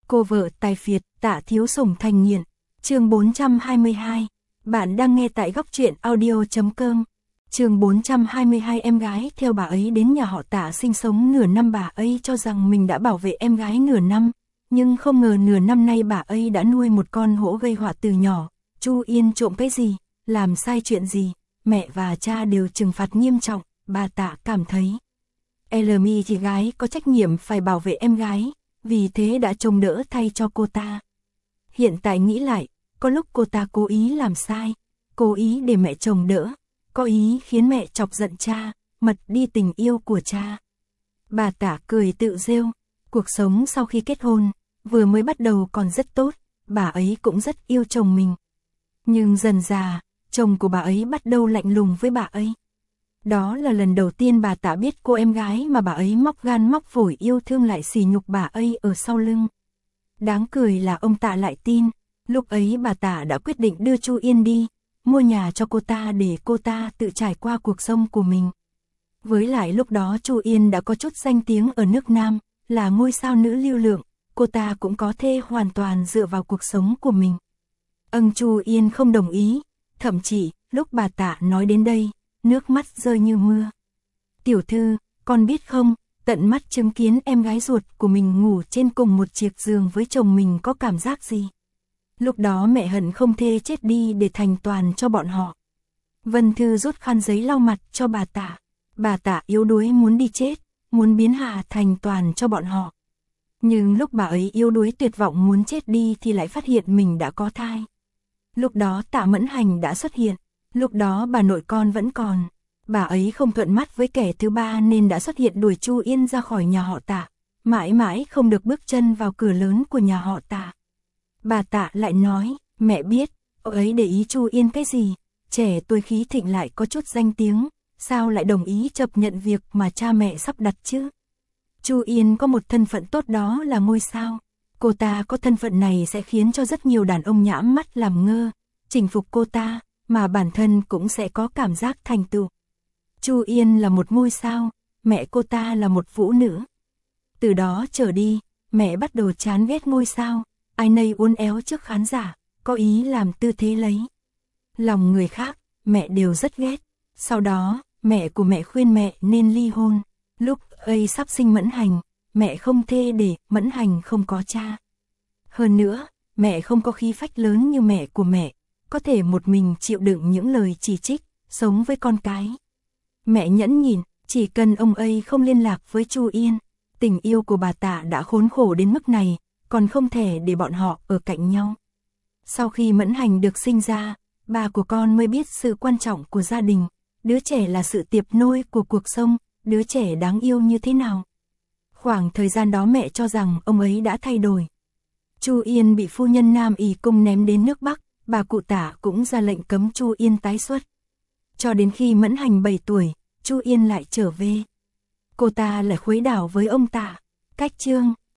Cô vợ tài phiệt, Tạ Thiếu Sủng thành nghiện. Chương 422. Bạn đang nghe tại góc truyện audio.com. Chương 422. Em gái theo bà ấy đến nhà họ Tạ sinh sống nửa năm. Bà ấy cho rằng mình đã bảo vệ em gái nửa năm, nhưng không ngờ nửa năm nay bà ấy đã nuôi một con hổ gây họa từ nhỏ. Chu Yên trộm cái gì, làm sai chuyện gì, mẹ và cha đều trừng phạt nghiêm trọng. Bà Tạ cảm thấy Elmi chị gái có trách nhiệm phải bảo vệ em gái, vì thế đã trông đỡ thay cho cô ta. Hiện tại nghĩ lại, có lúc cô ta cố ý làm sai, cố ý để mẹ chồng đỡ, có ý khiến mẹ chọc giận cha, mất đi tình yêu của cha. Bà Tạ cười tự rêu, cuộc sống sau khi kết hôn, vừa mới bắt đầu còn rất tốt, bà ấy cũng rất yêu chồng mình. Nhưng dần dà, chồng của bà ấy bắt đầu lạnh lùng với bà ấy. Đó là lần đầu tiên bà Tạ biết cô em gái mà bà ấy móc gan móc phổi yêu thương lại sỉ nhục bà ấy ở sau lưng. Đáng cười là ông Tạ lại tin, lúc ấy bà Tạ đã quyết định đưa Chu Yên đi, mua nhà cho cô ta để cô ta tự trải qua cuộc sống của mình. Với lại lúc đó Chu Yên đã có chút danh tiếng ở nước Nam, là ngôi sao nữ lưu lượng, cô ta cũng có thể hoàn toàn dựa vào cuộc sống của mình. Chu Yên không đồng ý, thậm chí lúc bà Tạ nói đến đây, nước mắt rơi như mưa. Tiểu thư, con biết không, tận mắt chứng kiến em gái ruột của mình ngủ trên cùng một chiếc giường với chồng mình có cảm giác gì? Lúc đó mẹ hận không thể chết đi để thành toàn cho bọn họ. Vân Thư rút khăn giấy lau mặt cho bà Tạ. Bà Tạ yếu đuối muốn đi chết, muốn biến Hà thành toàn cho bọn họ. Nhưng lúc bà ấy yếu đuối tuyệt vọng muốn chết đi thì lại phát hiện mình đã có thai. Lúc đó Tạ Mẫn Hành đã xuất hiện. Lúc đó bà nội con vẫn còn. Bà ấy không thuận mắt với kẻ thứ ba nên đã xuất hiện đuổi Chu Yên ra khỏi nhà họ Tạ, mãi mãi không được bước chân vào cửa lớn của nhà họ Tạ. Bà Tạ lại nói, mẹ biết, ông ấy để ý Chu Yên cái gì, trẻ tuổi khí thịnh lại có chút danh tiếng, sao lại đồng ý chấp nhận việc mà cha mẹ sắp đặt chứ? Chu Yên có một thân phận tốt đó là ngôi sao, cô ta có thân phận này sẽ khiến cho rất nhiều đàn ông nhãm mắt làm ngơ, chinh phục cô ta, mà bản thân cũng sẽ có cảm giác thành tựu. Chu Yên là một ngôi sao, mẹ cô ta là một vũ nữ. Từ đó trở đi, mẹ bắt đầu chán ghét ngôi sao, ai nấy uốn éo trước khán giả, có ý làm tư thế lấy lòng người khác, mẹ đều rất ghét. Sau đó, mẹ của mẹ khuyên mẹ nên ly hôn. Lúc ấy sắp sinh Mẫn Hành, mẹ không thê để Mẫn Hành không có cha. Hơn nữa, mẹ không có khí phách lớn như mẹ của mẹ, có thể một mình chịu đựng những lời chỉ trích, sống với con cái. Mẹ nhẫn nhịn, chỉ cần ông ấy không liên lạc với Chu Yên, tình yêu của bà Tạ đã khốn khổ đến mức này, còn không thể để bọn họ ở cạnh nhau. Sau khi Mẫn Hành được sinh ra, bà của con mới biết sự quan trọng của gia đình, đứa trẻ là sự tiếp nối của cuộc sống, đứa trẻ đáng yêu như thế nào. Khoảng thời gian đó mẹ cho rằng ông ấy đã thay đổi. Chu Yên bị phu nhân Nam ỷ cung ném đến nước Bắc, bà cụ Tạ cũng ra lệnh cấm Chu Yên tái xuất. Cho đến khi Mẫn Hành 7 tuổi, Chu Yên lại trở về. Cô ta lại khuấy đảo với ông Tạ. Cách chương